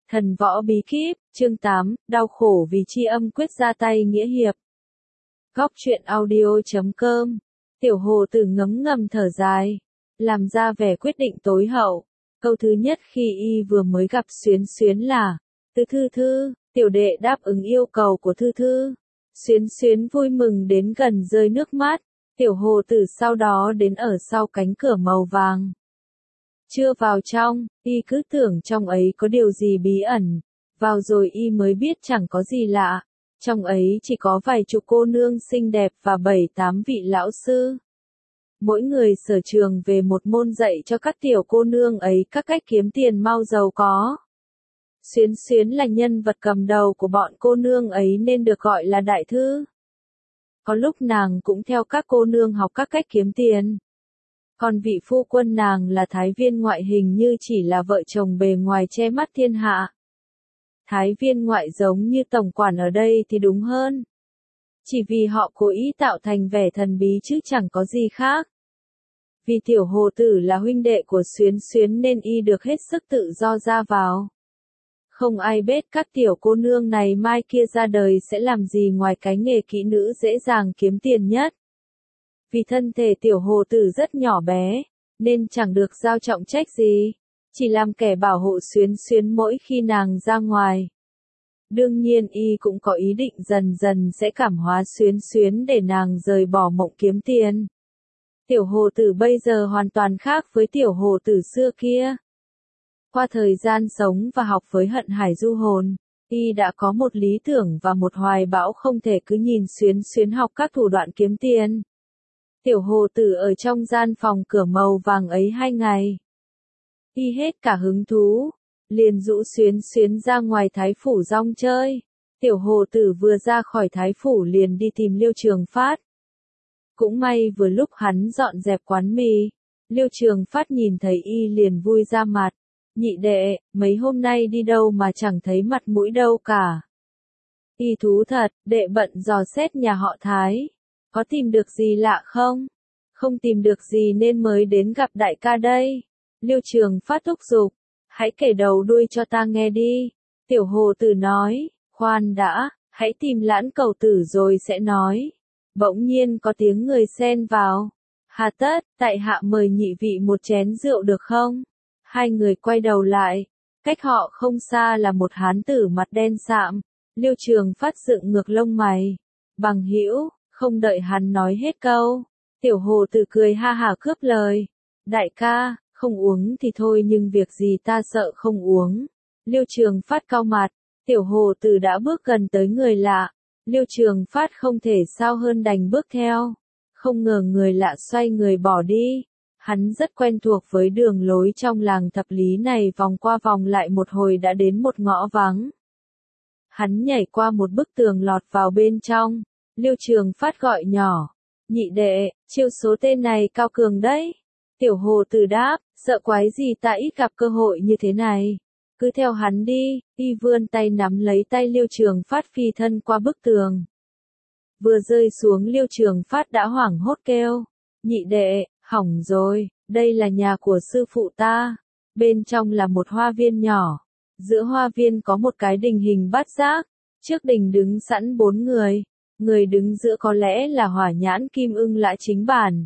Thần võ bí kíp, chương 8, đau khổ vì tri âm quyết ra tay nghĩa hiệp. Góc truyện audio.com. Tiểu hồ tử ngấm ngầm thở dài, làm ra vẻ quyết định tối hậu. Câu thứ nhất khi y vừa mới gặp Xuyến Xuyến là, Thư Thư, tiểu đệ đáp ứng yêu cầu của Thư. Xuyến Xuyến vui mừng đến gần rơi nước mắt. Tiểu hồ tử sau đó đến ở sau cánh cửa màu vàng. Chưa vào trong, y cứ tưởng trong ấy có điều gì bí ẩn. Vào rồi y mới biết chẳng có gì lạ. Trong ấy chỉ có vài chục cô nương xinh đẹp và 7-8 vị lão sư. Mỗi người sở trường về một môn dạy cho các tiểu cô nương ấy các cách kiếm tiền mau giàu có. Xuyến Xuyến là nhân vật cầm đầu của bọn cô nương ấy nên được gọi là đại thư. Có lúc nàng cũng theo các cô nương học các cách kiếm tiền. Còn vị phu quân nàng là thái viên ngoại hình như chỉ là vợ chồng bề ngoài che mắt thiên hạ. Thái viên ngoại giống như tổng quản ở đây thì đúng hơn. Chỉ vì họ cố ý tạo thành vẻ thần bí chứ chẳng có gì khác. Vì tiểu hồ tử là huynh đệ của Xuyến Xuyến nên y được hết sức tự do ra vào. Không ai biết các tiểu cô nương này mai kia ra đời sẽ làm gì ngoài cái nghề kỹ nữ dễ dàng kiếm tiền nhất. Vì thân thể tiểu hồ tử rất nhỏ bé, nên chẳng được giao trọng trách gì, chỉ làm kẻ bảo hộ Xuyến Xuyến mỗi khi nàng ra ngoài. Đương nhiên y cũng có ý định dần dần sẽ cảm hóa Xuyến Xuyến để nàng rời bỏ mộng kiếm tiền. Tiểu hồ tử bây giờ hoàn toàn khác với tiểu hồ tử xưa kia. Qua thời gian sống và học với Hận Hải Du Hồn, y đã có một lý tưởng và một hoài bão không thể cứ nhìn Xuyến Xuyến học các thủ đoạn kiếm tiền. Tiểu hồ tử ở trong gian phòng cửa màu vàng ấy 2 ngày. Y hết cả hứng thú, liền rũ Xuyến Xuyến ra ngoài Thái Phủ rong chơi. Tiểu hồ tử vừa ra khỏi Thái Phủ liền đi tìm Liêu Trường Phát. Cũng may vừa lúc hắn dọn dẹp quán mì, Liêu Trường Phát nhìn thấy y liền vui ra mặt. Nhị đệ, mấy hôm nay đi đâu mà chẳng thấy mặt mũi đâu cả. Y thú thật, đệ bận dò xét nhà họ Thái. Có tìm được gì lạ không? Không tìm được gì nên mới đến gặp đại ca đây. Liêu Trường Phát thúc giục. Hãy kể đầu đuôi cho ta nghe đi. Tiểu hồ tử nói, khoan đã, hãy tìm Lãn Cầu Tử rồi sẽ nói. Bỗng nhiên có tiếng người xen vào. Hà tất, tại hạ mời nhị vị một chén rượu được không? Hai người quay đầu lại. Cách họ không xa là một hán tử mặt đen sạm. Liêu Trường Phát dựng ngược lông mày. Bằng hữu. Không đợi hắn nói hết câu, tiểu hồ tử cười ha hả cướp lời. Đại ca, không uống thì thôi nhưng việc gì ta sợ không uống. Liêu Trường Phát cau mặt, tiểu hồ tử đã bước gần tới người lạ. Liêu Trường Phát không thể sao hơn đành bước theo. Không ngờ người lạ xoay người bỏ đi. Hắn rất quen thuộc với đường lối trong làng thập lý này, vòng qua vòng lại một hồi đã đến một ngõ vắng. Hắn nhảy qua một bức tường lọt vào bên trong. Liêu Trường Phát gọi nhỏ, nhị đệ, chiêu số tên này cao cường đấy. Tiểu hồ tử đáp, sợ quái gì ta ít gặp cơ hội như thế này. Cứ theo hắn đi, y vươn tay nắm lấy tay Liêu Trường Phát phi thân qua bức tường. Vừa rơi xuống Liêu Trường Phát đã hoảng hốt kêu, nhị đệ, hỏng rồi, đây là nhà của sư phụ ta. Bên trong là một hoa viên nhỏ. Giữa hoa viên có một cái đình hình bát giác. Trước đình đứng sẵn 4 người. Người đứng giữa có lẽ là Hỏa Nhãn Kim Ưng Lã Chính Bản.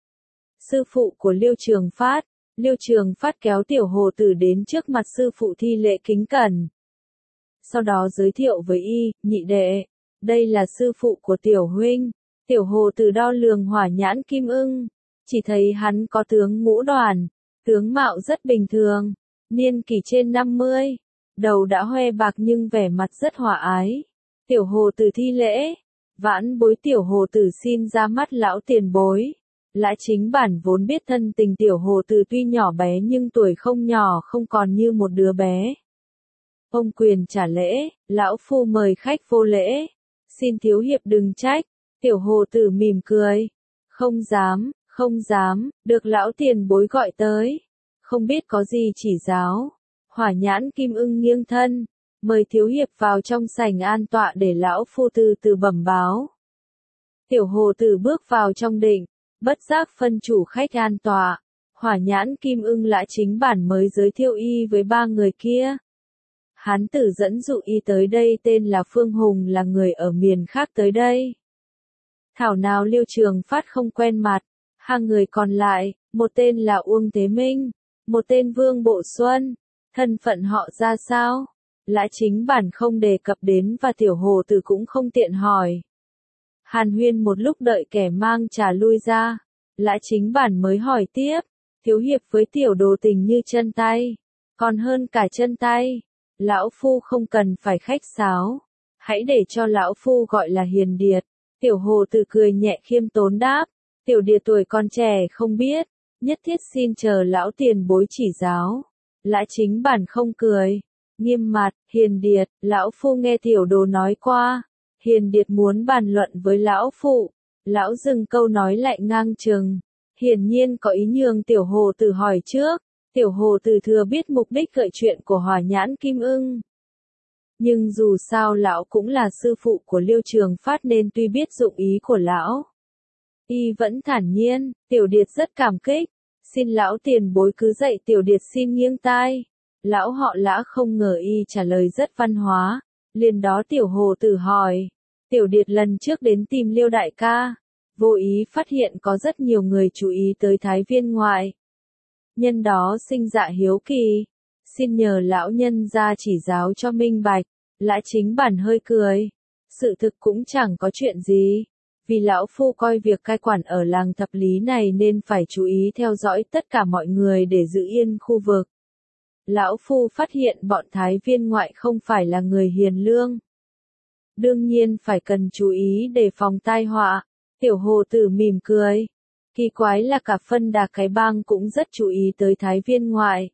Sư phụ của Liêu Trường Phát. Liêu Trường Phát kéo tiểu hồ tử đến trước mặt sư phụ thi lễ kính cẩn. Sau đó giới thiệu với y, nhị đệ, đây là sư phụ của tiểu huynh. Tiểu hồ tử đo lường Hỏa Nhãn Kim Ưng, chỉ thấy hắn có tướng ngũ đoàn, tướng mạo rất bình thường, niên kỷ trên 50, đầu đã hoe bạc nhưng vẻ mặt rất hòa ái. Tiểu hồ tử thi lễ. Vãn bối tiểu hồ tử xin ra mắt lão tiền bối. Lã Chính Bản vốn biết thân tình tiểu hồ tử tuy nhỏ bé nhưng tuổi không nhỏ, không còn như một đứa bé. Ông quyền trả lễ, lão phu mời khách vô lễ. Xin thiếu hiệp đừng trách. Tiểu hồ tử mỉm cười. Không dám, được lão tiền bối gọi tới. Không biết có gì chỉ giáo. Hỏa Nhãn Kim Ưng nghiêng thân. Mời thiếu hiệp vào trong sảnh an tọa để lão phu từ từ bẩm báo. Tiểu hồ tử bước vào trong đình, bất giác phân chủ khách an tọa. Hỏa Nhãn Kim Ưng Lã Chính Bản mới giới thiệu y với 3 người kia. Hán tử dẫn dụ y tới đây tên là Phương Hùng là người ở miền khác tới đây. Thảo nào Liêu Trường Phát không quen mặt, hai người còn lại, một tên là Uông Thế Minh, một tên Vương Bộ Xuân, thân phận họ ra sao? Lã Chính Bản không đề cập đến và Tiểu Hồ Tử cũng không tiện hỏi. Hàn huyên một lúc đợi kẻ mang trà lui ra, Lã Chính Bản mới hỏi tiếp, Thiếu hiệp với tiểu đồ tình như chân tay, còn hơn cả chân tay. Lão phu không cần phải khách sáo, hãy để cho lão phu gọi là Hiền Điệt. Tiểu Hồ Tử cười nhẹ khiêm tốn đáp, Tiểu Điệt tuổi còn trẻ không biết, nhất thiết xin chờ lão tiền bối chỉ giáo. Lã Chính Bản không cười, nghiêm mặt, Hiền Điệt, lão phu nghe tiểu đồ nói qua, Hiền Điệt muốn bàn luận với lão phụ. Lão dừng câu nói lại ngang chừng, hiển nhiên có ý nhường Tiểu Hồ Tử hỏi trước. Tiểu Hồ Tử thừa biết mục đích gợi chuyện của Hỏa Nhãn Kim Ưng. Nhưng dù sao lão cũng là sư phụ của Liêu Trường Phát nên tuy biết dụng ý của lão, y vẫn thản nhiên, Tiểu Điệt rất cảm kích, xin lão tiền bối cứ dạy Tiểu Điệt xin nghiêng tai. Lão họ Lã không ngờ y trả lời rất văn hóa, liền đó Tiểu Hồ Tử hỏi, Tiểu Điệt lần trước đến tìm Liêu đại ca, vô ý phát hiện có rất nhiều người chú ý tới Thái Viên ngoại. Nhân đó sinh dạ hiếu kỳ, xin nhờ lão nhân ra chỉ giáo cho minh bạch. Lã Chính Bản hơi cười, sự thực cũng chẳng có chuyện gì, vì lão phu coi việc cai quản ở làng Thập Lý này nên phải chú ý theo dõi tất cả mọi người để giữ yên khu vực. Lão phu phát hiện bọn Thái Viên ngoại không phải là người hiền lương, đương nhiên phải cần chú ý để phòng tai họa. Tiểu Hồ Tử mỉm cười, kỳ quái là cả Phân Đà cái bang cũng rất chú ý tới Thái Viên ngoại.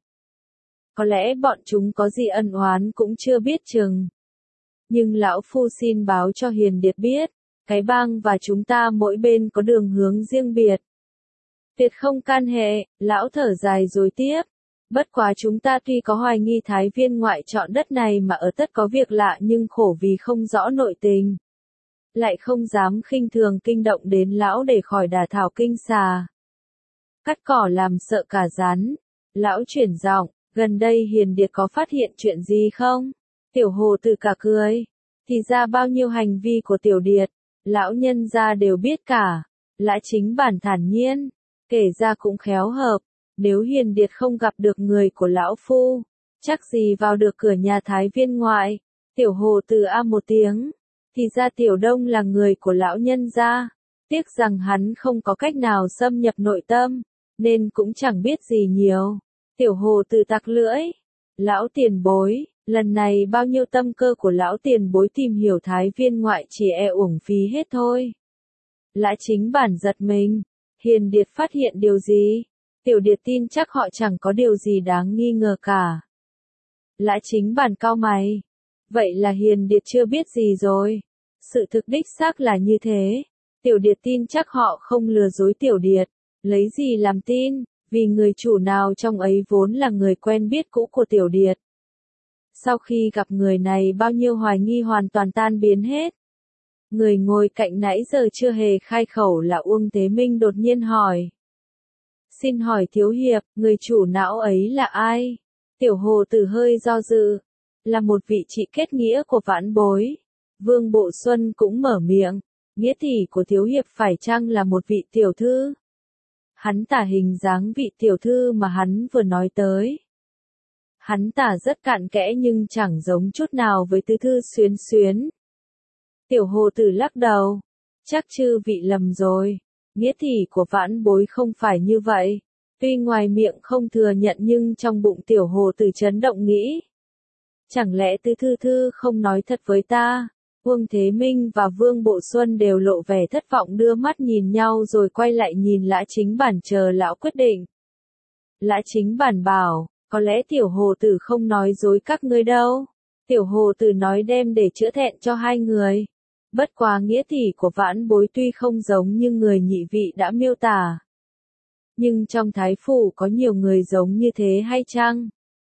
Có lẽ bọn chúng có gì ân oán cũng chưa biết chừng. Nhưng lão phu xin báo cho Hiền Điệt biết, cái bang và chúng ta mỗi bên có đường hướng riêng biệt. Tuyệt không can hệ, lão thở dài rồi tiếp. Bất quá chúng ta tuy có hoài nghi Thái Viên ngoại chọn đất này mà ở tất có việc lạ nhưng khổ vì không rõ nội tình. Lại không dám khinh thường kinh động đến lão để khỏi đả thảo kinh xà. Cắt cỏ làm sợ cả rắn. Lão chuyển giọng, gần đây Hiền Điệt có phát hiện chuyện gì không? Tiểu Hồ Tử cả cười. Thì ra bao nhiêu hành vi của Tiểu Điệt, lão nhân gia đều biết cả. Lã Chính Bản thản nhiên, kể ra cũng khéo hợp. Nếu Hiền Điệt không gặp được người của lão phu, chắc gì vào được cửa nhà Thái Viên ngoại. Tiểu Hồ Tử a một tiếng. Thì ra Tiểu Đông là người của lão nhân gia. Tiếc rằng hắn không có cách nào xâm nhập nội tâm, nên cũng chẳng biết gì nhiều. Tiểu Hồ Tử tặc lưỡi. Lão tiền bối, lần này bao nhiêu tâm cơ của lão tiền bối tìm hiểu Thái Viên ngoại chỉ uổng phí hết thôi. Lã Chính Bản giật mình. Hiền Điệt phát hiện điều gì? Tiểu Điệt tin chắc họ chẳng có điều gì đáng nghi ngờ cả. Lã Chính Bản cau mày. Vậy là Hiền Điệt chưa biết gì rồi. Sự thực đích xác là như thế. Tiểu Điệt tin chắc họ không lừa dối Tiểu Điệt. Lấy gì làm tin, vì người chủ nào trong ấy vốn là người quen biết cũ của Tiểu Điệt. Sau khi gặp người này bao nhiêu hoài nghi hoàn toàn tan biến hết. Người ngồi cạnh nãy giờ chưa hề khai khẩu là Uông Thế Minh đột nhiên hỏi. Xin hỏi Thiếu hiệp, người chủ não ấy là ai? Tiểu Hồ Tử hơi do dự. Là một vị chị kết nghĩa của vãn bối. Vương Bộ Xuân cũng mở miệng. Nghĩa tỷ của Thiếu hiệp phải chăng là một vị tiểu thư? Hắn tả hình dáng vị tiểu thư mà hắn vừa nói tới. Hắn tả rất cặn kẽ nhưng chẳng giống chút nào với tứ thư Xuyến Xuyến. Tiểu Hồ Tử lắc đầu. Chắc chư vị lầm rồi. Nghĩa tỷ của vãn bối không phải như vậy. Tuy ngoài miệng không thừa nhận nhưng trong bụng Tiểu Hồ Tử chấn động nghĩ. Chẳng lẽ tứ thư thư không nói thật với ta? Uông Thế Minh và Vương Bộ Xuân đều lộ vẻ thất vọng đưa mắt nhìn nhau rồi quay lại nhìn Lã Chính Bản chờ lão quyết định. Lã Chính Bản bảo, có lẽ Tiểu Hồ Tử không nói dối các ngươi đâu. Tiểu Hồ Tử nói đem để chữa thẹn cho hai người. Bất quá nghĩa tỷ của vãn bối tuy không giống như người nhị vị đã miêu tả. Nhưng trong Thái Phủ có nhiều người giống như thế hay chăng?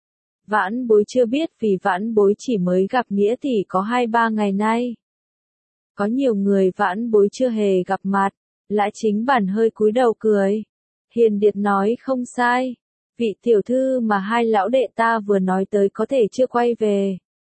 Vãn bối chưa biết vì vãn bối chỉ mới gặp nghĩa tỷ có 2-3 ngày nay. Có nhiều người vãn bối chưa hề gặp mặt. Lã Chính Bản hơi cúi đầu cười. Hiền Điệt nói không sai. Vị tiểu thư mà hai lão đệ ta vừa nói tới có thể chưa quay về.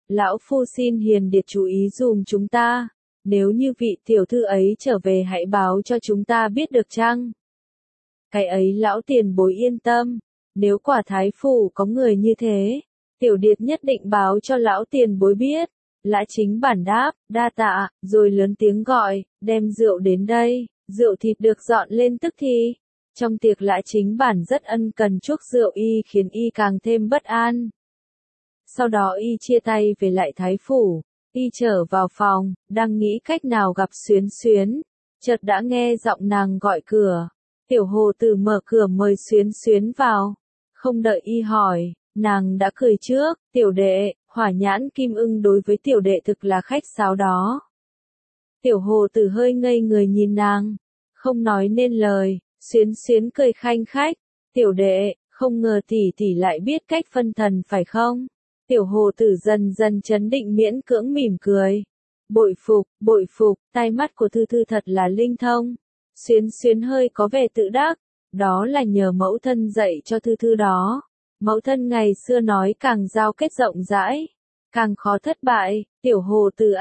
Lão phu xin hiền điệt chú ý dùm chúng ta. Nếu như vị tiểu thư ấy trở về hãy báo cho chúng ta biết được chăng? Cái ấy lão tiền bối yên tâm. Nếu quả thái phủ có người như thế, tiểu điệt nhất định báo cho lão tiền bối biết. Lã Chính Bản đáp, đa tạ, rồi lớn tiếng gọi, đem rượu đến đây. Rượu thịt được dọn lên tức thì. Trong tiệc Lã Chính Bản rất ân cần chuốc rượu y khiến y càng thêm bất an. Sau đó y chia tay về lại thái phủ. Y trở vào phòng, đang nghĩ cách nào gặp Xuyến Xuyến. Chợt đã nghe giọng nàng gọi cửa. Tiểu hồ tử mở cửa mời Xuyến Xuyến vào. Không đợi y hỏi, nàng đã cười trước, tiểu đệ, Hỏa Nhãn Kim Ưng đối với tiểu đệ thực là khách sáo đó. Tiểu hồ tử hơi ngây người nhìn nàng, không nói nên lời. Xuyến Xuyến cười khanh khách, tiểu đệ, không ngờ tỷ tỷ lại biết cách phân thần phải không? Tiểu hồ tử dần dần trấn định miễn cưỡng mỉm cười. Bội phục, tai mắt của Thư Thư thật là linh thông. Xuyến Xuyến hơi có vẻ tự đắc, đó là nhờ mẫu thân dạy cho Thư Thư đó. Mẫu thân ngày xưa nói càng giao kết rộng rãi, càng khó thất bại. Tiểu hồ tử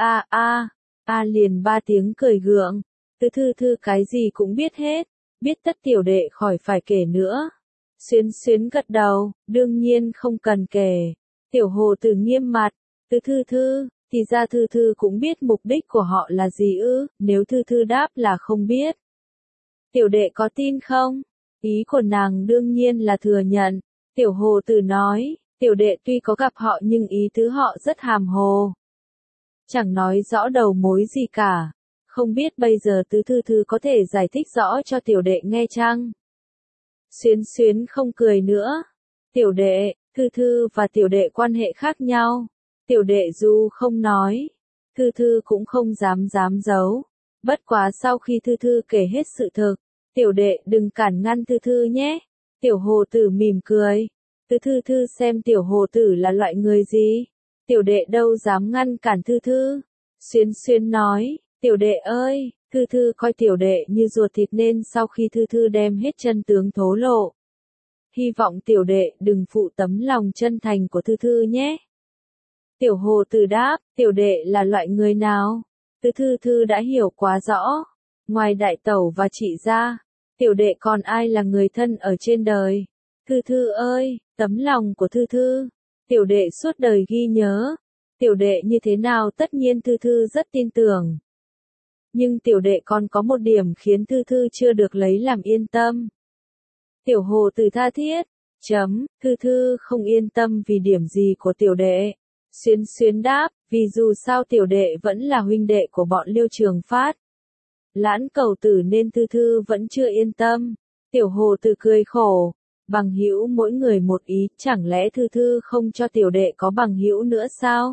liền ba tiếng cười gượng. Thư Thư cái gì cũng biết hết, biết tất tiểu đệ khỏi phải kể nữa. Xuyến Xuyến gật đầu, đương nhiên không cần kể. Tiểu hồ tử nghiêm mặt, Thư Thư, thì ra Thư Thư cũng biết mục đích của họ là gì ư? Nếu Thư Thư đáp là không biết, tiểu đệ có tin không? Ý của nàng đương nhiên là thừa nhận. Tiểu hồ tử nói, tiểu đệ tuy có gặp họ nhưng ý tứ họ rất hàm hồ, chẳng nói rõ đầu mối gì cả. Không biết bây giờ Thư Thư có thể giải thích rõ cho tiểu đệ nghe chăng? Xuyến Xuyến không cười nữa. Tiểu đệ, Thư Thư và tiểu đệ quan hệ khác nhau. Tiểu đệ dù không nói, Thư Thư cũng không dám giấu. Bất quá sau khi Thư Thư kể hết sự thực, tiểu đệ đừng cản ngăn Thư Thư nhé. Tiểu hồ tử mỉm cười. Thư Thư xem tiểu hồ tử là loại người gì? Tiểu đệ đâu dám ngăn cản Thư Thư. Xuyến Xuyến nói, tiểu đệ ơi, Thư Thư coi tiểu đệ như ruột thịt nên sau khi Thư Thư đem hết chân tướng thố lộ, hy vọng tiểu đệ đừng phụ tấm lòng chân thành của Thư Thư nhé. Tiểu hồ tử đáp, tiểu đệ là loại người nào? Thư Thư đã hiểu quá rõ. Ngoài đại tẩu và chị ra, tiểu đệ còn ai là người thân ở trên đời? Thư Thư ơi, tấm lòng của Thư Thư, tiểu đệ suốt đời ghi nhớ. Tiểu đệ như thế nào tất nhiên Thư Thư rất tin tưởng. Nhưng tiểu đệ còn có một điểm khiến Thư Thư chưa được lấy làm yên tâm. Tiểu hồ tử tha thiết. Thư Thư không yên tâm vì điểm gì của tiểu đệ? Xuyến Xuyến đáp, vì dù sao tiểu đệ vẫn là huynh đệ của bọn Liêu Trường Phát, Lãn Cầu Tử nên Thư Thư vẫn chưa yên tâm. Tiểu hồ tử cười khổ, bằng hữu mỗi người một ý, chẳng lẽ Thư Thư không cho tiểu đệ có bằng hữu nữa sao?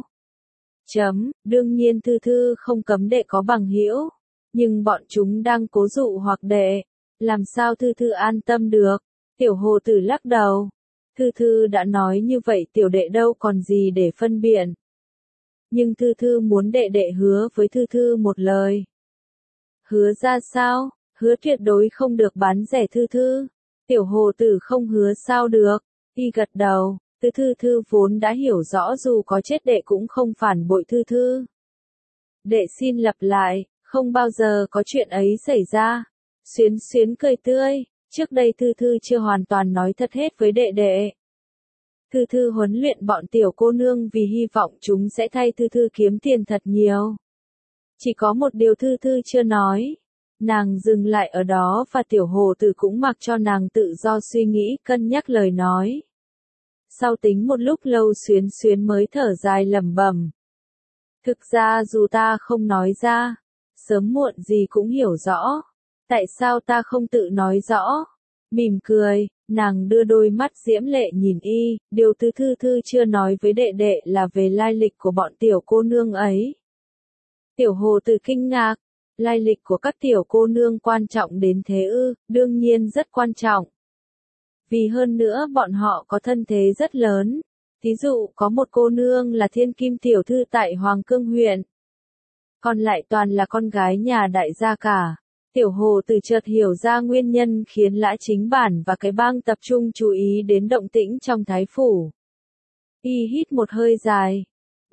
Đương nhiên Thư Thư không cấm đệ có bằng hữu, nhưng bọn chúng đang cố dụ hoặc đệ, làm sao Thư Thư an tâm được? Tiểu hồ tử lắc đầu. Thư Thư đã nói như vậy tiểu đệ đâu còn gì để phân biện. Nhưng Thư Thư muốn đệ đệ hứa với Thư Thư một lời. Hứa ra sao? Hứa tuyệt đối không được bán rẻ Thư Thư. Tiểu hồ tử không hứa sao được. Y gật đầu. Thư Thư vốn đã hiểu rõ dù có chết đệ cũng không phản bội Thư Thư. Đệ xin lặp lại, không bao giờ có chuyện ấy xảy ra. Xuyến Xuyến cười tươi. Trước đây Thư Thư chưa hoàn toàn nói thật hết với đệ đệ. Thư Thư huấn luyện bọn tiểu cô nương vì hy vọng chúng sẽ thay Thư Thư kiếm tiền thật nhiều. Chỉ có một điều Thư Thư chưa nói. Nàng dừng lại ở đó và tiểu hồ tử cũng mặc cho nàng tự do suy nghĩ cân nhắc lời nói. Sau tính một lúc lâu Xuyến Xuyến mới thở dài lẩm bẩm. Thực ra dù ta không nói ra, sớm muộn gì cũng hiểu rõ. Tại sao ta không tự nói rõ? Mỉm cười, nàng đưa đôi mắt diễm lệ nhìn y, điều Thư Thư chưa nói với đệ đệ là về lai lịch của bọn tiểu cô nương ấy. Tiểu hồ tử kinh ngạc, lai lịch của các tiểu cô nương quan trọng đến thế ư? Đương nhiên rất quan trọng. Vì hơn nữa bọn họ có thân thế rất lớn. Thí dụ có một cô nương là thiên kim tiểu thư tại Hoàng Cương huyện. Còn lại toàn là con gái nhà đại gia cả. Tiểu hồ tử chợt hiểu ra nguyên nhân khiến Lã Chính Bản và cái bang tập trung chú ý đến động tĩnh trong thái phủ. Y hít một hơi dài.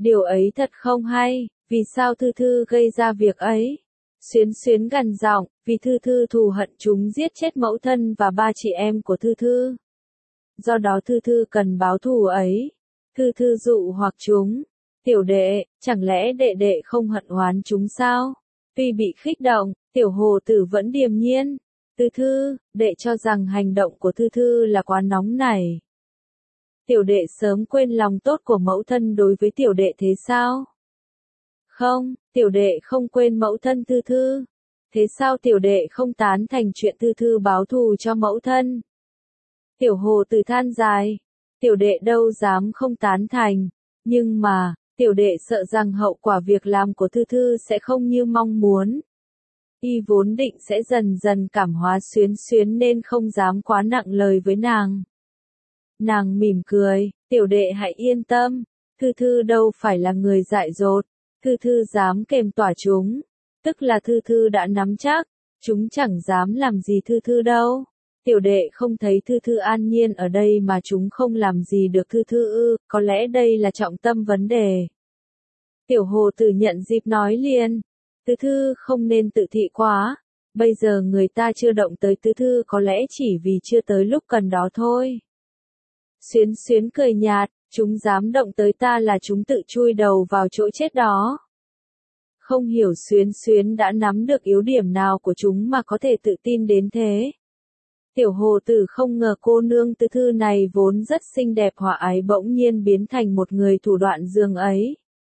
Điều ấy thật không hay, vì sao Thư Thư gây ra việc ấy? Xuyến Xuyến gằn giọng, vì Thư Thư thù hận chúng giết chết mẫu thân và ba chị em của Thư Thư. Do đó Thư Thư cần báo thù ấy. Thư Thư dụ hoặc chúng. Tiểu đệ, chẳng lẽ đệ đệ không hận oán chúng sao? Tuy bị khích động, tiểu hồ tử vẫn điềm nhiên. Thư Thư, đệ cho rằng hành động của Thư Thư là quá nóng nảy. Tiểu đệ sớm quên lòng tốt của mẫu thân đối với tiểu đệ thế sao? Không, tiểu đệ không quên mẫu thân Thư Thư. Thế sao tiểu đệ không tán thành chuyện Thư Thư báo thù cho mẫu thân? Tiểu hồ tử than dài. Tiểu đệ đâu dám không tán thành. Nhưng mà, tiểu đệ sợ rằng hậu quả việc làm của Thư Thư sẽ không như mong muốn. Y vốn định sẽ dần dần cảm hóa Xuyến Xuyến nên không dám quá nặng lời với nàng. Nàng mỉm cười, tiểu đệ hãy yên tâm. Thư Thư đâu phải là người dại dột. Thư Thư dám kềm tỏa chúng. Tức là Thư Thư đã nắm chắc. Chúng chẳng dám làm gì Thư Thư đâu. Tiểu đệ không thấy Thư Thư an nhiên ở đây mà chúng không làm gì được Thư Thư ư, có lẽ đây là trọng tâm vấn đề. Tiểu hồ tử nhận dịp nói liền. Thư Thư không nên tự thị quá. Bây giờ người ta chưa động tới Thư Thư có lẽ chỉ vì chưa tới lúc cần đó thôi. Xuyến Xuyến cười nhạt, chúng dám động tới ta là chúng tự chui đầu vào chỗ chết đó. Không hiểu Xuyến Xuyến đã nắm được yếu điểm nào của chúng mà có thể tự tin đến thế. Tiểu hồ tử không ngờ cô nương Thư Thư này vốn rất xinh đẹp hòa ái bỗng nhiên biến thành một người thủ đoạn dường ấy.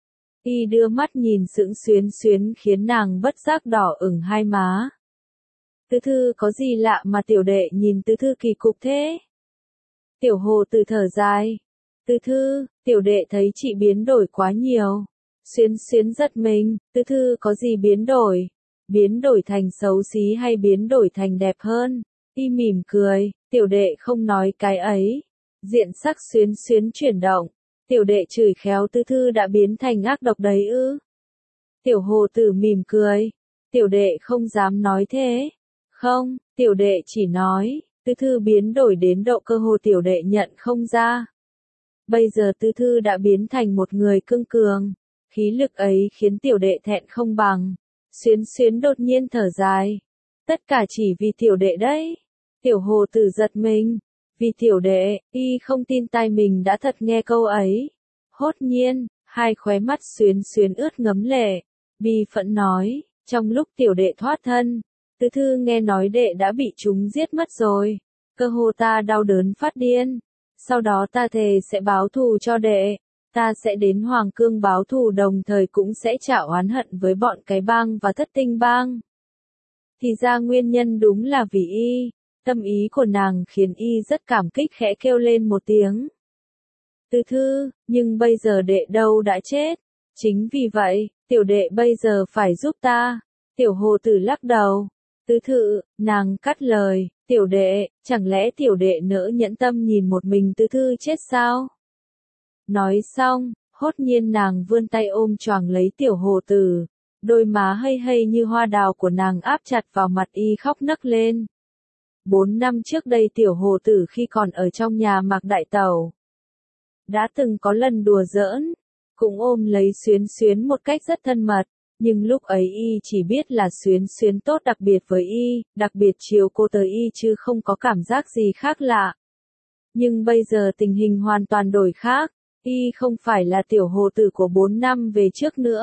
Y đưa mắt nhìn sững Xuyến Xuyến khiến nàng bất giác đỏ ửng hai má. Thư Thư có gì lạ mà tiểu đệ nhìn Thư Thư kỳ cục thế? Tiểu hồ tử thở dài. Thư Thư, tiểu đệ thấy chị biến đổi quá nhiều. Xuyến Xuyến giật mình, Thư Thư có gì biến đổi? Biến đổi thành xấu xí hay biến đổi thành đẹp hơn? Y mỉm cười, tiểu đệ không nói cái ấy. Diện sắc Xuyến Xuyến chuyển động. Tiểu đệ chửi khéo Thư Thư đã biến thành ác độc đấy ư? Tiểu hồ tử mỉm cười. Tiểu đệ không dám nói thế. Không, tiểu đệ chỉ nói, Thư Thư biến đổi đến độ cơ hồ tiểu đệ nhận không ra. Bây giờ Thư Thư đã biến thành một người cương cường. Khí lực ấy khiến tiểu đệ thẹn không bằng. Xuyến Xuyến đột nhiên thở dài. Tất cả chỉ vì tiểu đệ đấy. Tiểu hồ tử giật mình. Vì tiểu đệ, y không tin tai mình đã thật nghe câu ấy. Hốt nhiên, hai khóe mắt Xuyến Xuyến ướt ngấm lệ. Bi phẫn nói, trong lúc tiểu đệ thoát thân, Thư Thư nghe nói đệ đã bị chúng giết mất rồi. Cơ hồ ta đau đớn phát điên. Sau đó ta thề sẽ báo thù cho đệ. Ta sẽ đến Hoàng Cương báo thù đồng thời cũng sẽ trả oán hận với bọn cái bang và Thất Tinh bang. Thì ra nguyên nhân đúng là vì y. Tâm ý của nàng khiến y rất cảm kích khẽ kêu lên một tiếng. Thư Thư, nhưng bây giờ đệ đâu đã chết. Chính vì vậy, tiểu đệ bây giờ phải giúp ta. Tiểu hồ tử lắc đầu. Thư Thư, nàng cắt lời, tiểu đệ, chẳng lẽ tiểu đệ nỡ nhẫn tâm nhìn một mình Thư Thư chết sao? Nói xong, hốt nhiên nàng vươn tay ôm choàng lấy tiểu hồ tử. Đôi má hây hây như hoa đào của nàng áp chặt vào mặt y khóc nấc lên. 4 năm trước đây tiểu hồ tử khi còn ở trong nhà Mạc Đại Tẩu. Đã từng có lần đùa giỡn, cũng ôm lấy Xuyến Xuyến một cách rất thân mật. Nhưng lúc ấy y chỉ biết là Xuyến Xuyến tốt đặc biệt với y, đặc biệt chiều cô tới y chứ không có cảm giác gì khác lạ. Nhưng bây giờ tình hình hoàn toàn đổi khác, y không phải là tiểu hồ tử của 4 năm về trước nữa.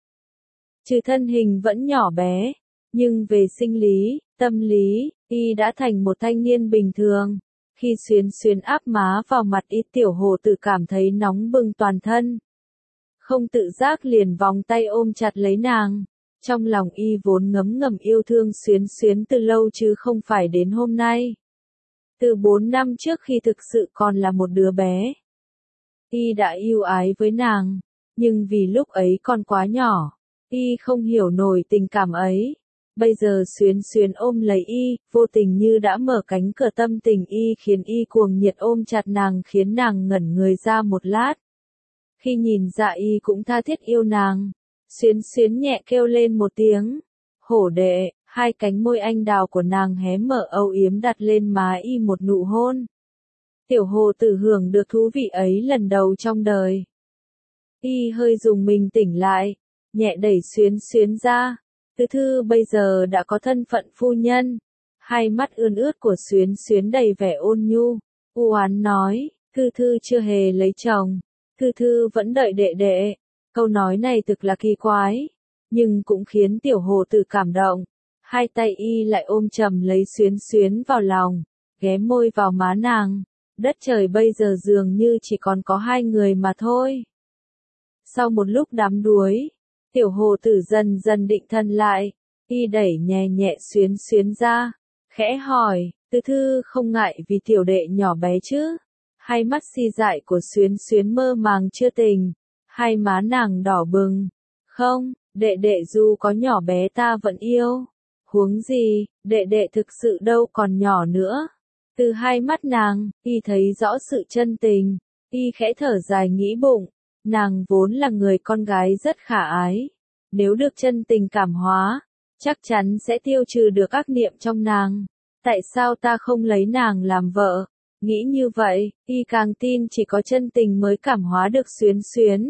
Trừ thân hình vẫn nhỏ bé, nhưng về sinh lý, tâm lý, y đã thành một thanh niên bình thường. Khi Xuyến Xuyến áp má vào mặt y tiểu hồ tử cảm thấy nóng bừng toàn thân. Không tự giác liền vòng tay ôm chặt lấy nàng. Trong lòng y vốn ngấm ngầm yêu thương Xuyến Xuyến từ lâu chứ không phải đến hôm nay. Từ 4 năm trước khi thực sự còn là một đứa bé. Y đã yêu ái với nàng, nhưng vì lúc ấy còn quá nhỏ, y không hiểu nổi tình cảm ấy. Bây giờ Xuyến Xuyến ôm lấy y, vô tình như đã mở cánh cửa tâm tình y khiến y cuồng nhiệt ôm chặt nàng khiến nàng ngẩn người ra một lát. Khi nhìn ra y cũng tha thiết yêu nàng, Xuyến Xuyến nhẹ kêu lên một tiếng. Hổ đệ, hai cánh môi anh đào của nàng hé mở âu yếm đặt lên má y một nụ hôn. Tiểu hồ tử hưởng được thú vị ấy lần đầu trong đời. Y hơi rùng mình tỉnh lại, nhẹ đẩy Xuyến Xuyến ra. Thư Thư bây giờ đã có thân phận phu nhân. Hai mắt ươn ướt của Xuyến Xuyến đầy vẻ ôn nhu, u oán nói, Thư Thư chưa hề lấy chồng, Thư Thư vẫn đợi đệ đệ. Câu nói này thực là kỳ quái, nhưng cũng khiến tiểu hồ tử cảm động. Hai tay y lại ôm chầm lấy Xuyến Xuyến vào lòng, ghé môi vào má nàng. Đất trời bây giờ dường như chỉ còn có hai người mà thôi. Sau một lúc đắm đuối, tiểu hồ tử dần dần định thần lại, y đẩy nhẹ nhẹ Xuyến Xuyến ra, khẽ hỏi, Thư Thư không ngại vì tiểu đệ nhỏ bé chứ? Hai mắt si dại của Xuyến Xuyến mơ màng chưa tỉnh, hai má nàng đỏ bừng. Không, đệ đệ dù có nhỏ bé ta vẫn yêu. Huống gì, đệ đệ thực sự đâu còn nhỏ nữa. Từ hai mắt nàng, y thấy rõ sự chân tình, y khẽ thở dài nghĩ bụng, nàng vốn là người con gái rất khả ái. Nếu được chân tình cảm hóa, chắc chắn sẽ tiêu trừ được ác niệm trong nàng. Tại sao ta không lấy nàng làm vợ? Nghĩ như vậy, y càng tin chỉ có chân tình mới cảm hóa được Xuyến Xuyến.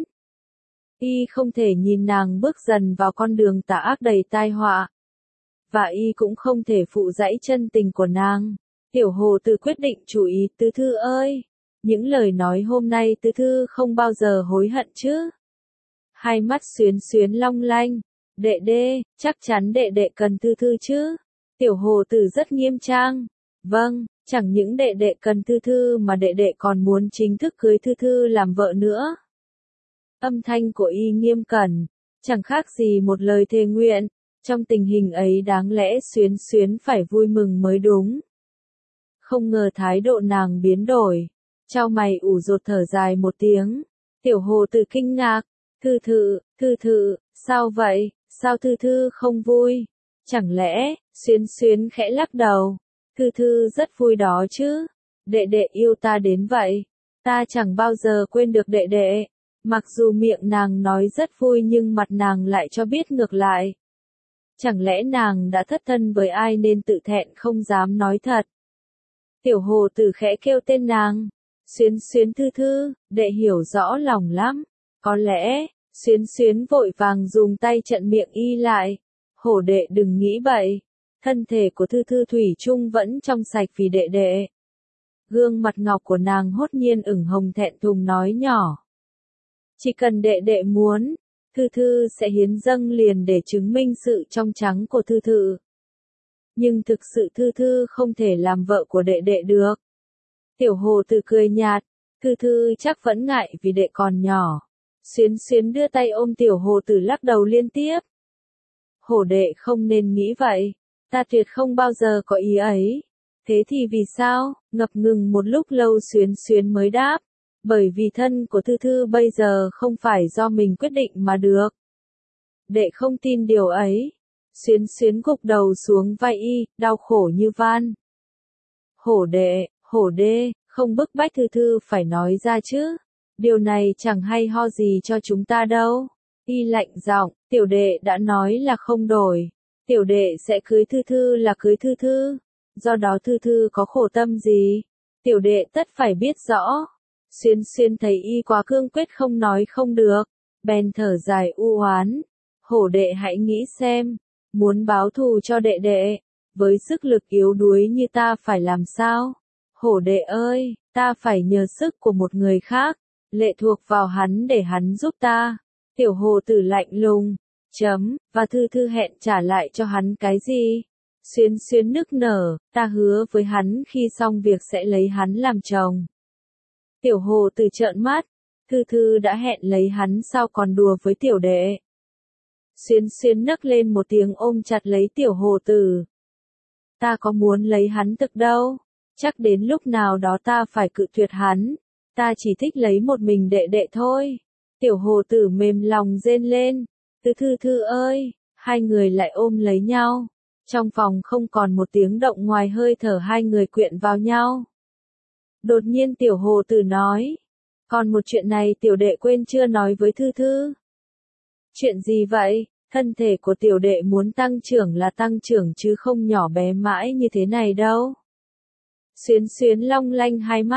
Y không thể nhìn nàng bước dần vào con đường tà ác đầy tai họa. Và y cũng không thể phụ dãy chân tình của nàng. Tiểu hồ tử quyết định chú ý, Thư Thư ơi, những lời nói hôm nay Thư Thư không bao giờ hối hận chứ. Hai mắt Xuyến Xuyến long lanh, đệ đệ, chắc chắn đệ đệ cần Thư Thư chứ. Tiểu hồ tử rất nghiêm trang, vâng, chẳng những đệ đệ cần Thư Thư mà đệ đệ còn muốn chính thức cưới Thư Thư làm vợ nữa. Âm thanh của y nghiêm cẩn, chẳng khác gì một lời thề nguyện. Trong tình hình ấy đáng lẽ Xuyến Xuyến phải vui mừng mới đúng. Không ngờ thái độ nàng biến đổi, chau mày ủ rột thở dài một tiếng. Tiểu hồ tử kinh ngạc, Thư Thư, sao vậy, sao Thư Thư không vui? Chẳng lẽ, Xuyến Xuyến khẽ lắc đầu, Thư Thư rất vui đó chứ, đệ đệ yêu ta đến vậy, ta chẳng bao giờ quên được đệ đệ. Mặc dù miệng nàng nói rất vui nhưng mặt nàng lại cho biết ngược lại. Chẳng lẽ nàng đã thất thân với ai nên tự thẹn không dám nói thật. Tiểu hồ tử khẽ kêu tên nàng, Xuyến Xuyến Thư Thư, đệ hiểu rõ lòng lắm. Có lẽ, Xuyến Xuyến vội vàng dùng tay chặn miệng y lại. Hổ đệ đừng nghĩ bậy, thân thể của Thư Thư thủy chung vẫn trong sạch vì đệ đệ. Gương mặt ngọc của nàng hốt nhiên ửng hồng thẹn thùng nói nhỏ. Chỉ cần đệ đệ muốn, Thư Thư sẽ hiến dâng liền để chứng minh sự trong trắng của Thư Thư. Nhưng thực sự Thư Thư không thể làm vợ của đệ đệ được. Tiểu hồ tử cười nhạt, Thư Thư chắc vẫn ngại vì đệ còn nhỏ. Xuyến Xuyến đưa tay ôm tiểu hồ tử lắc đầu liên tiếp. Hổ đệ không nên nghĩ vậy, ta tuyệt không bao giờ có ý ấy. Thế thì vì sao? Ngập ngừng một lúc lâu Xuyến Xuyến mới đáp. Bởi vì thân của Thư Thư bây giờ không phải do mình quyết định mà được. Đệ không tin điều ấy. Xuyến Xuyến gục đầu xuống vai y, đau khổ như van. Hổ đệ, không bức bách Thư Thư phải nói ra chứ. Điều này chẳng hay ho gì cho chúng ta đâu. Y lạnh giọng, tiểu đệ đã nói là không đổi. Tiểu đệ sẽ cưới Thư Thư là cưới Thư Thư. Do đó Thư Thư có khổ tâm gì? Tiểu đệ tất phải biết rõ. Xuyến Xuyến thấy y quá cương quyết không nói không được. Bèn thở dài u oán. Hổ đệ hãy nghĩ xem. Muốn báo thù cho đệ đệ. Với sức lực yếu đuối như ta phải làm sao? Hổ đệ ơi, ta phải nhờ sức của một người khác. Lệ thuộc vào hắn để hắn giúp ta. Tiểu hồ tử lạnh lùng. Và Thư Thư hẹn trả lại cho hắn cái gì? Xuyến Xuyến nức nở, ta hứa với hắn khi xong việc sẽ lấy hắn làm chồng. Tiểu hồ tử trợn mắt, Thư Thư đã hẹn lấy hắn sao còn đùa với tiểu đệ. Xuyến Xuyến nấc lên một tiếng ôm chặt lấy tiểu hồ tử. Ta có muốn lấy hắn thực đâu, chắc đến lúc nào đó ta phải cự tuyệt hắn, ta chỉ thích lấy một mình đệ đệ thôi. Tiểu hồ tử mềm lòng rên lên, Thư Thư ơi, hai người lại ôm lấy nhau. Trong phòng không còn một tiếng động ngoài hơi thở hai người quyện vào nhau. Đột nhiên tiểu hồ tử nói, còn một chuyện này tiểu đệ quên chưa nói với Thư Thư. Chuyện gì vậy? Thân thể của tiểu đệ muốn tăng trưởng là tăng trưởng chứ không nhỏ bé mãi như thế này đâu. Xuyến Xuyến long lanh hai mắt,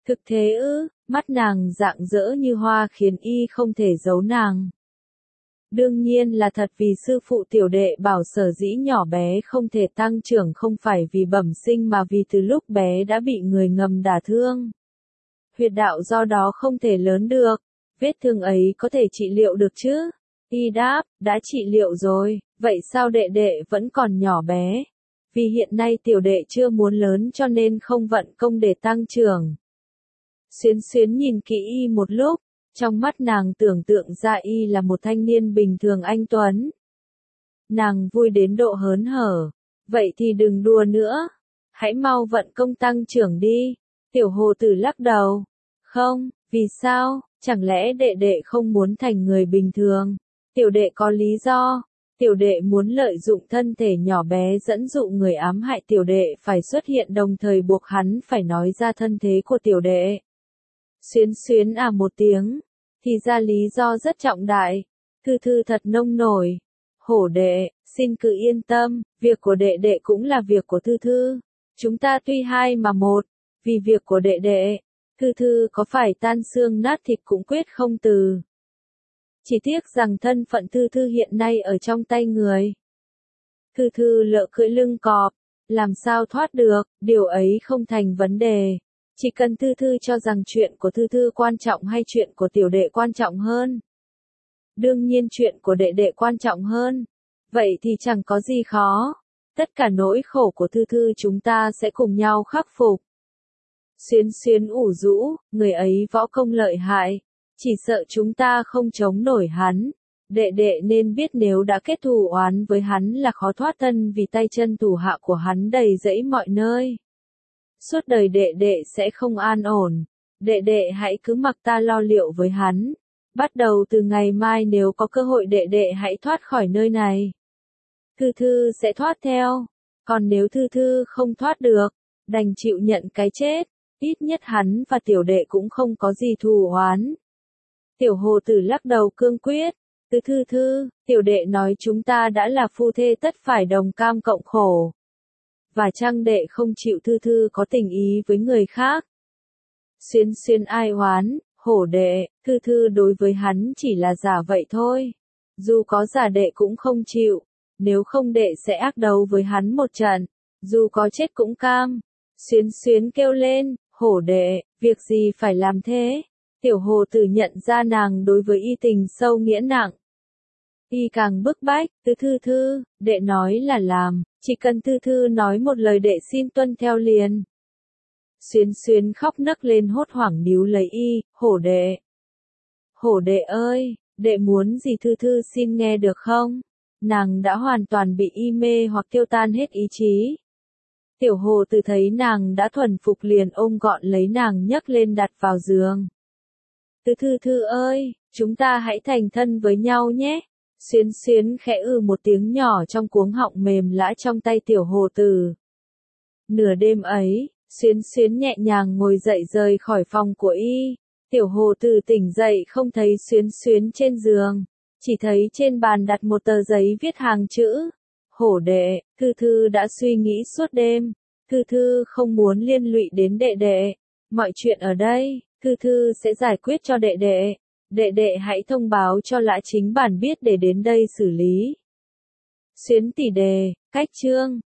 Thực thế ư? Mắt nàng rạng rỡ như hoa khiến y không thể giấu nàng. Đương nhiên là thật, vì sư phụ tiểu đệ bảo sở dĩ nhỏ bé không thể tăng trưởng không phải vì bẩm sinh mà vì từ lúc bé đã bị người ngầm đả thương. Huyệt đạo do đó không thể lớn được. Vết thương ấy có thể trị liệu được chứ? Y đáp, đã trị liệu rồi, vậy sao đệ đệ vẫn còn nhỏ bé? Vì hiện nay tiểu đệ chưa muốn lớn cho nên không vận công để tăng trưởng. Xuyến Xuyến nhìn kỹ y một lúc, trong mắt nàng tưởng tượng ra y là một thanh niên bình thường anh tuấn. Nàng vui đến độ hớn hở, vậy thì đừng đùa nữa, hãy mau vận công tăng trưởng đi. Tiểu Hồ Tử lắc đầu, không, vì sao, chẳng lẽ đệ đệ không muốn thành người bình thường? Tiểu đệ có lý do, tiểu đệ muốn lợi dụng thân thể nhỏ bé dẫn dụ người ám hại tiểu đệ phải xuất hiện đồng thời buộc hắn phải nói ra thân thế của tiểu đệ. Xuyến Xuyến à một tiếng, thì ra lý do rất trọng đại. Thư Thư thật nông nổi. Hổ đệ, xin cứ yên tâm, việc của đệ đệ cũng là việc của Thư Thư. Chúng ta tuy hai mà một, vì việc của đệ đệ, Thư Thư có phải tan xương nát thịt cũng quyết không từ. Chỉ tiếc rằng thân phận Thư Thư hiện nay ở trong tay người. Thư Thư lợ cưỡi lưng cọp, làm sao thoát được, điều ấy không thành vấn đề. Chỉ cần Thư Thư cho rằng chuyện của Thư Thư quan trọng hay chuyện của tiểu đệ quan trọng hơn. Đương nhiên chuyện của đệ đệ quan trọng hơn. Vậy thì chẳng có gì khó. Tất cả nỗi khổ của Thư Thư chúng ta sẽ cùng nhau khắc phục. Xuyến Xuyến ủ rũ, người ấy võ công lợi hại. Chỉ sợ chúng ta không chống nổi hắn. Đệ đệ nên biết nếu đã kết thù oán với hắn là khó thoát thân vì tay chân thủ hạ của hắn đầy rẫy mọi nơi. Suốt đời đệ đệ sẽ không an ổn. Đệ đệ hãy cứ mặc ta lo liệu với hắn. Bắt đầu từ ngày mai nếu có cơ hội đệ đệ hãy thoát khỏi nơi này. Thư Thư sẽ thoát theo. Còn nếu Thư Thư không thoát được, đành chịu nhận cái chết. Ít nhất hắn và tiểu đệ cũng không có gì thù oán. Tiểu Hồ Tử lắc đầu cương quyết. Thư Thư, tiểu đệ nói chúng ta đã là phu thê tất phải đồng cam cộng khổ. Và chăng đệ không chịu Thư Thư có tình ý với người khác? Xuyến Xuyến ai oán, hổ đệ, Thư Thư đối với hắn chỉ là giả vậy thôi. Dù có giả đệ cũng không chịu, nếu không đệ sẽ ác đấu với hắn một trận, dù có chết cũng cam. Xuyến Xuyến kêu lên, hổ đệ, việc gì phải làm thế? Tiểu Hồ Tử nhận ra nàng đối với y tình sâu nghĩa nặng. Y càng bức bách, Thư Thư, đệ nói là làm, chỉ cần Thư Thư nói một lời đệ xin tuân theo liền. Xuyến Xuyến khóc nấc lên hốt hoảng níu lấy y, hổ đệ. Hổ đệ ơi, đệ muốn gì Thư Thư xin nghe được không? Nàng đã hoàn toàn bị y mê hoặc tiêu tan hết ý chí. Tiểu Hồ Tử thấy nàng đã thuần phục liền ôm gọn lấy nàng nhấc lên đặt vào giường. Thư Thư ơi, chúng ta hãy thành thân với nhau nhé. Xuyến Xuyến khẽ một tiếng nhỏ trong cuống họng mềm lã trong tay Tiểu Hồ Tử. Nửa đêm ấy, Xuyến Xuyến nhẹ nhàng ngồi dậy rời khỏi phòng của y. Tiểu Hồ Tử tỉnh dậy không thấy Xuyến Xuyến trên giường, chỉ thấy trên bàn đặt một tờ giấy viết hàng chữ. Hổ đệ, Thư Thư đã suy nghĩ suốt đêm. Thư Thư không muốn liên lụy đến đệ đệ. Mọi chuyện ở đây, Thư Thư sẽ giải quyết cho đệ đệ. Đệ đệ hãy thông báo cho Lã Chính Bản biết để đến đây xử lý. Xuyến tỷ đề, cách chương.